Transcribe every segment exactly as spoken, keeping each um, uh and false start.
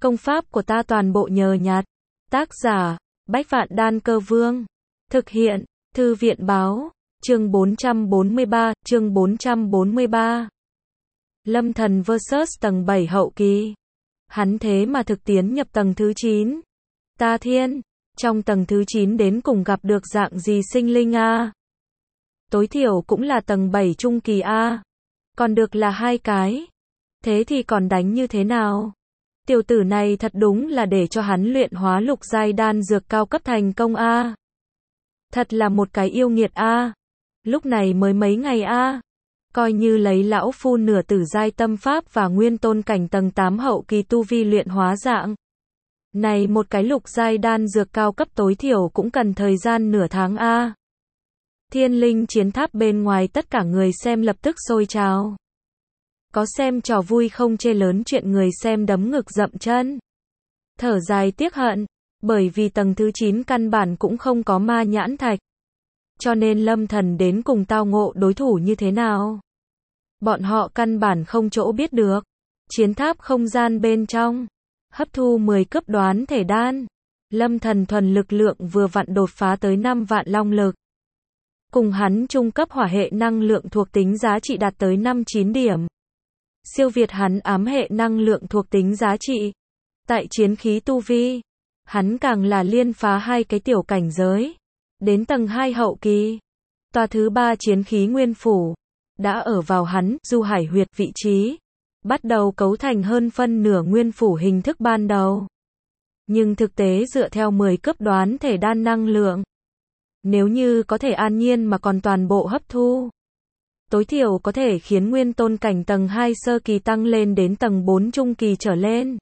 Công pháp của ta toàn bộ nhờ nhặt. Tác giả, Bách Vạn Đan Cơ Vương. Thực hiện, Thư viện Báo. Chương bốn trăm bốn mươi ba, chương bốn trăm bốn mươi ba. Lâm Thần versus tầng bảy hậu kỳ. Hắn thế mà thực tiến nhập tầng thứ chín. Ta thiên, trong tầng thứ chín đến cùng gặp được dạng gì sinh linh a? Tối thiểu cũng là tầng bảy trung kỳ a. Còn được là hai cái. Thế thì còn đánh như thế nào? Tiểu tử này thật đúng là để cho hắn luyện hóa lục giai đan dược cao cấp thành công a. Thật là một cái yêu nghiệt a. Lúc này mới mấy ngày a. Coi như lấy lão phu nửa tử giai tâm pháp và nguyên tôn cảnh tầng tám hậu kỳ tu vi luyện hóa dạng. Này một cái lục giai đan dược cao cấp tối thiểu cũng cần thời gian nửa tháng a. Thiên linh chiến tháp bên ngoài tất cả người xem lập tức sôi trào. Có xem trò vui không chê lớn chuyện người xem đấm ngực dậm chân. Thở dài tiếc hận, bởi vì tầng thứ chín căn bản cũng không có ma nhãn thạch. Cho nên Lâm Thần đến cùng tao ngộ đối thủ như thế nào. Bọn họ căn bản không chỗ biết được. Chiến tháp không gian bên trong. Hấp thu mười cấp đoán thể đan. Lâm Thần thuần lực lượng vừa vặn đột phá tới năm vạn long lực. Cùng hắn trung cấp hỏa hệ năng lượng thuộc tính giá trị đạt tới năm chín điểm. Siêu việt hắn ám hệ năng lượng thuộc tính giá trị. Tại chiến khí tu vi, hắn càng là liên phá hai cái tiểu cảnh giới. Đến tầng hai hậu kỳ, tòa thứ ba chiến khí nguyên phủ, đã ở vào hắn, du hải huyệt vị trí. Bắt đầu cấu thành hơn phân nửa nguyên phủ hình thức ban đầu. Nhưng thực tế dựa theo mười cấp đoán thể đan năng lượng. Nếu như có thể an nhiên mà còn toàn bộ hấp thu. Tối thiểu có thể khiến nguyên tôn cảnh tầng hai sơ kỳ tăng lên đến tầng bốn trung kỳ trở lên.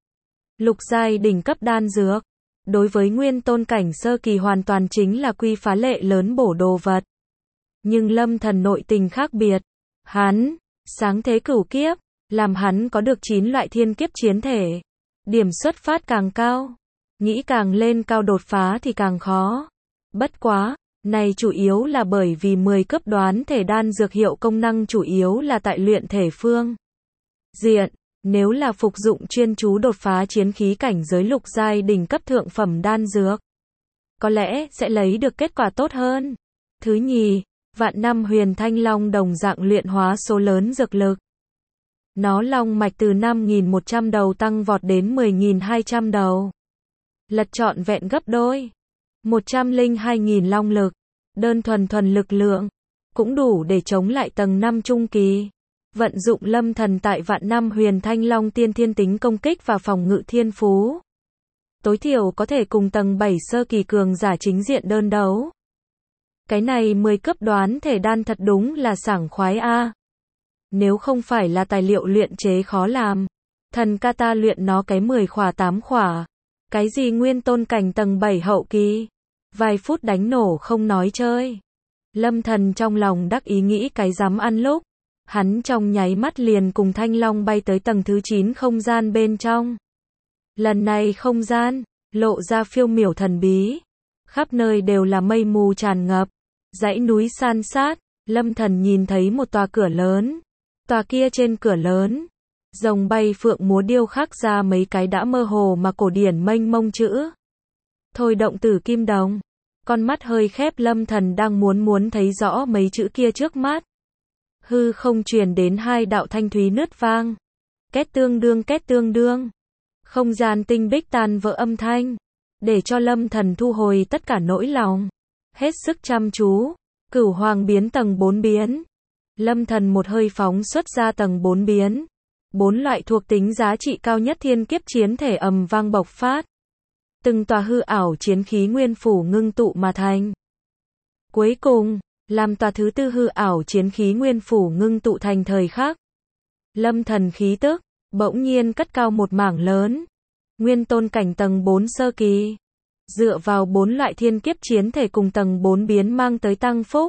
Lục giai đỉnh cấp đan dược. Đối với nguyên tôn cảnh sơ kỳ hoàn toàn chính là quy phá lệ lớn bổ đồ vật. Nhưng Lâm Thần nội tình khác biệt. Hắn, sáng thế cửu kiếp, làm hắn có được chín loại thiên kiếp chiến thể. Điểm xuất phát càng cao. Nghĩ càng lên cao đột phá thì càng khó. Bất quá, này chủ yếu là bởi vì mười cấp đoán thể đan dược hiệu công năng chủ yếu là tại luyện thể phương diện. Nếu là phục dụng chuyên chú đột phá chiến khí cảnh giới lục giai đỉnh cấp thượng phẩm đan dược, có lẽ sẽ lấy được kết quả tốt hơn. Thứ nhì, vạn năm huyền thanh long đồng dạng luyện hóa số lớn dược lực. Nó long mạch từ năm nghìn một trăm đầu tăng vọt đến mười nghìn hai trăm đầu. Lật trọn vẹn gấp đôi. một trăm lẻ hai nghìn long lực. Đơn thuần thuần lực lượng. Cũng đủ để chống lại tầng năm trung kỳ. Vận dụng Lâm Thần tại vạn năm huyền thanh long tiên thiên tính công kích và phòng ngự thiên phú. Tối thiểu có thể cùng tầng bảy sơ kỳ cường giả chính diện đơn đấu. Cái này mười cấp đoán thể đan thật đúng là sảng khoái a. Nếu không phải là tài liệu luyện chế khó làm, thần ca ta luyện nó cái mười khỏa tám khỏa. Cái gì nguyên tôn cảnh tầng bảy hậu kỳ, vài phút đánh nổ không nói chơi. Lâm Thần trong lòng đắc ý nghĩ cái dám ăn lúc. Hắn trong nháy mắt liền cùng thanh long bay tới tầng thứ chín không gian bên trong. Lần này không gian, lộ ra phiêu miểu thần bí. Khắp nơi đều là mây mù tràn ngập. Dãy núi san sát, Lâm Thần nhìn thấy một tòa cửa lớn. Tòa kia trên cửa lớn, rồng bay phượng múa điêu khắc ra mấy cái đã mơ hồ mà cổ điển mênh mông chữ. Thôi động tử kim đồng. Con mắt hơi khép Lâm Thần đang muốn muốn thấy rõ mấy chữ kia trước mắt. Hư không truyền đến hai đạo thanh thúy nứt vang. Két tương đương két tương đương. Không gian tinh bích tan vỡ âm thanh. Để cho Lâm Thần thu hồi tất cả nỗi lòng. Hết sức chăm chú. Cửu hoàng biến tầng bốn biến. Lâm Thần một hơi phóng xuất ra tầng bốn biến. Bốn loại thuộc tính giá trị cao nhất thiên kiếp chiến thể ầm vang bộc phát. Từng tòa hư ảo chiến khí nguyên phủ ngưng tụ mà thành. Cuối cùng, làm tòa thứ tư hư ảo chiến khí nguyên phủ ngưng tụ thành thời khắc. Lâm Thần khí tức, bỗng nhiên cất cao một mảng lớn. Nguyên tôn cảnh tầng bốn sơ kỳ. Dựa vào bốn loại thiên kiếp chiến thể cùng tầng bốn biến mang tới tăng phúc.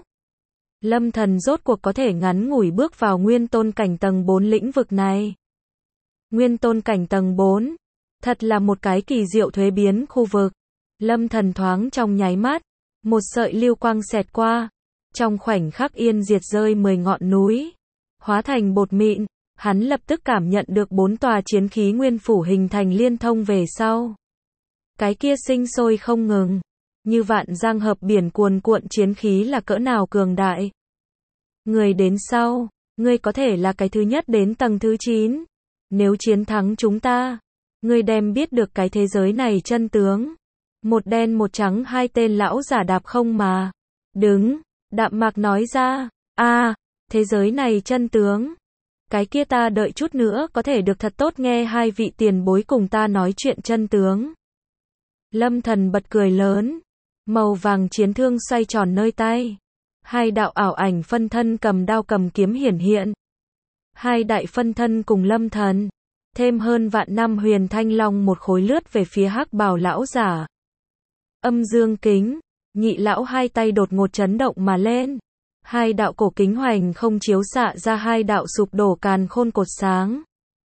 Lâm Thần rốt cuộc có thể ngắn ngủi bước vào nguyên tôn cảnh tầng bốn lĩnh vực này. Nguyên tôn cảnh tầng bốn. Thật là một cái kỳ diệu thuế biến khu vực. Lâm Thần thoáng trong nháy mắt. Một sợi lưu quang xẹt qua. Trong khoảnh khắc yên diệt rơi mười ngọn núi. Hóa thành bột mịn. Hắn lập tức cảm nhận được bốn tòa chiến khí nguyên phủ hình thành liên thông về sau. Cái kia sinh sôi không ngừng. Như vạn giang hợp biển cuồn cuộn chiến khí là cỡ nào cường đại. Người đến sau, ngươi có thể là cái thứ nhất đến tầng thứ chín. Nếu chiến thắng chúng ta, ngươi đem biết được cái thế giới này chân tướng. Một đen một trắng hai tên lão giả đạp không mà. Đứng, Đạm Mạc nói ra, a thế giới này chân tướng. Cái kia ta đợi chút nữa có thể được thật tốt nghe hai vị tiền bối cùng ta nói chuyện chân tướng. Lâm Thần bật cười lớn. Màu vàng chiến thương xoay tròn nơi tay. Hai đạo ảo ảnh phân thân cầm đao cầm kiếm hiển hiện. Hai đại phân thân cùng Lâm Thần. Thêm hơn vạn năm huyền thanh long một khối lướt về phía hắc bào lão giả. Âm dương kính. Nhị lão hai tay đột ngột chấn động mà lên. Hai đạo cổ kính hoành không chiếu xạ ra hai đạo sụp đổ càn khôn cột sáng.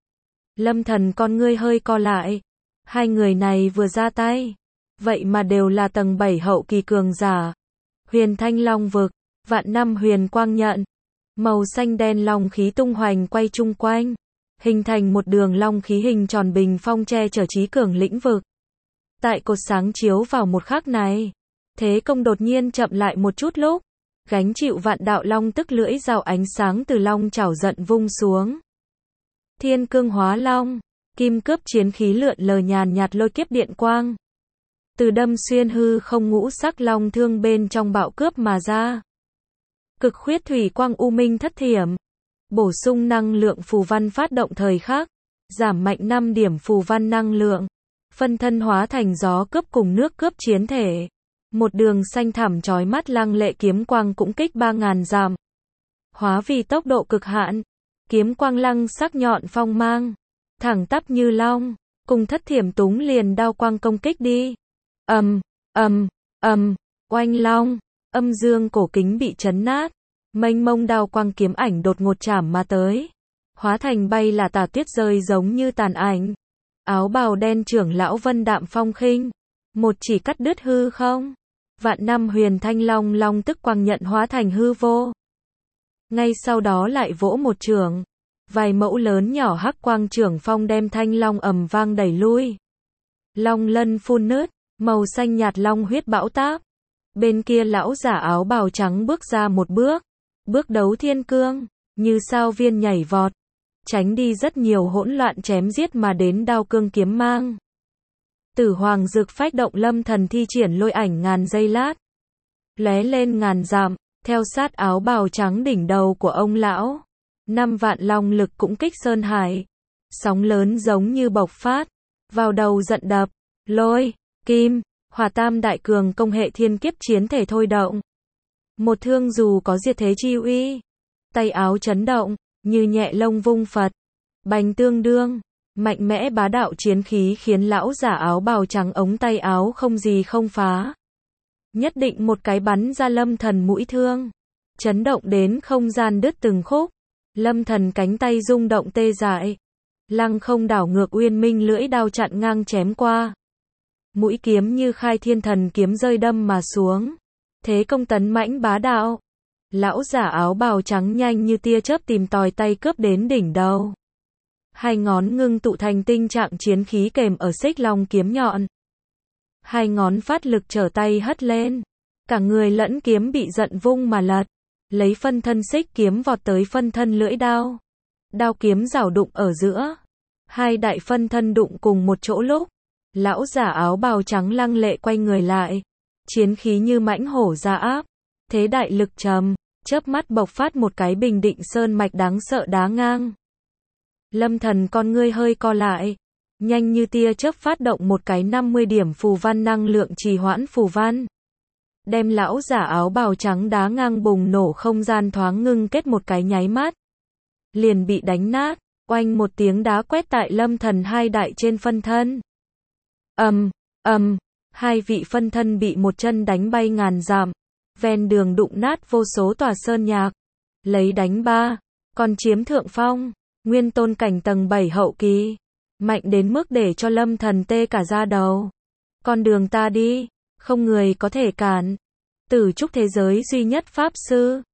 Lâm Thần con ngươi hơi co lại. Hai người này vừa ra tay. Vậy mà đều là tầng bảy hậu kỳ cường giả. Huyền thanh long vực. Vạn năm huyền quang nhận. Màu xanh đen long khí tung hoành quay chung quanh. Hình thành một đường long khí hình tròn bình phong che chở trí cường lĩnh vực. Tại cột sáng chiếu vào một khắc này. Thế công đột nhiên chậm lại một chút lúc. Gánh chịu vạn đạo long tức lưỡi rào ánh sáng từ long chảo giận vung xuống. Thiên cương hóa long. Kim cướp chiến khí lượn lờ nhàn nhạt lôi kiếp điện quang. Từ đâm xuyên hư không ngũ sắc long thương bên trong bạo cướp mà ra. Cực khuyết thủy quang u minh thất thiểm. Bổ sung năng lượng phù văn phát động thời khắc. Giảm mạnh năm điểm phù văn năng lượng. Phân thân hóa thành gió cướp cùng nước cướp chiến thể. Một đường xanh thẳm chói mắt lăng lệ kiếm quang cũng kích ba ngàn dặm. Hóa vì tốc độ cực hạn. Kiếm quang lăng sắc nhọn phong mang. Thẳng tắp như long. Cùng thất thiểm túng liền đao quang công kích đi. Ầm, ầm, ầm, oanh long. Âm dương cổ kính bị chấn nát. Mênh mông đao quang kiếm ảnh đột ngột chạm mà tới. Hóa thành bay là tà tuyết rơi giống như tàn ảnh. Áo bào đen trưởng lão Vân Đạm Phong khinh. Một chỉ cắt đứt hư không. Vạn năm huyền thanh long long tức quang nhận hóa thành hư vô. Ngay sau đó lại vỗ một trường. Vài mẫu lớn nhỏ hắc quang trưởng phong đem thanh long ầm vang đẩy lui. Long lân phun nứt. Màu xanh nhạt long huyết bão táp. Bên kia lão giả áo bào trắng bước ra một bước. Bước đấu thiên cương. Như sao viên nhảy vọt. Tránh đi rất nhiều hỗn loạn chém giết mà đến đao cương kiếm mang. Tử hoàng dược phách động Lâm Thần thi triển lôi ảnh ngàn giây lát. Lóe lên ngàn dặm. Theo sát áo bào trắng đỉnh đầu của ông lão. Năm vạn long lực cũng kích sơn hải. Sóng lớn giống như bộc phát. Vào đầu giận đập. Lôi. Kim, hỏa tam đại cường công hệ thiên kiếp chiến thể thôi động. Một thương dù có diệt thế chi uy. Tay áo chấn động, như nhẹ lông vung Phật. Bành tương đương, mạnh mẽ bá đạo chiến khí khiến lão giả áo bào trắng ống tay áo không gì không phá. Nhất định một cái bắn ra Lâm Thần mũi thương. Chấn động đến không gian đứt từng khúc. Lâm Thần cánh tay rung động tê dại. Lăng không đảo ngược uyên minh lưỡi đao chặn ngang chém qua. Mũi kiếm như khai thiên thần kiếm rơi đâm mà xuống. Thế công tấn mãnh bá đạo. Lão giả áo bào trắng nhanh như tia chớp tìm tòi tay cướp đến đỉnh đầu. Hai ngón ngưng tụ thành tinh trạng chiến khí kèm ở xích long kiếm nhọn. Hai ngón phát lực trở tay hất lên. Cả người lẫn kiếm bị giận vung mà lật. Lấy phân thân xích kiếm vọt tới phân thân lưỡi đao. Đao kiếm rảo đụng ở giữa. Hai đại phân thân đụng cùng một chỗ lúc. Lão giả áo bào trắng lăng lệ quay người lại. Chiến khí như mãnh hổ ra áp. Thế đại lực trầm. Chớp mắt bộc phát một cái bình định sơn mạch đáng sợ đá ngang. Lâm Thần con ngươi hơi co lại. Nhanh như tia chớp phát động một cái năm mươi điểm phù văn năng lượng trì hoãn phù văn. Đem lão giả áo bào trắng đá ngang bùng nổ không gian thoáng ngưng kết một cái nháy mắt. Liền bị đánh nát. Oanh một tiếng đá quét tại Lâm Thần hai đại trên phân thân. Ầm, ầm, hai vị phân thân bị một chân đánh bay ngàn dặm, ven đường đụng nát vô số tòa sơn nhạc, lấy đánh ba, còn chiếm thượng phong, nguyên tôn cảnh tầng bảy hậu kỳ, mạnh đến mức để cho Lâm Thần tê cả da đầu. Con đường ta đi, không người có thể cản. Tử trúc thế giới duy nhất pháp sư,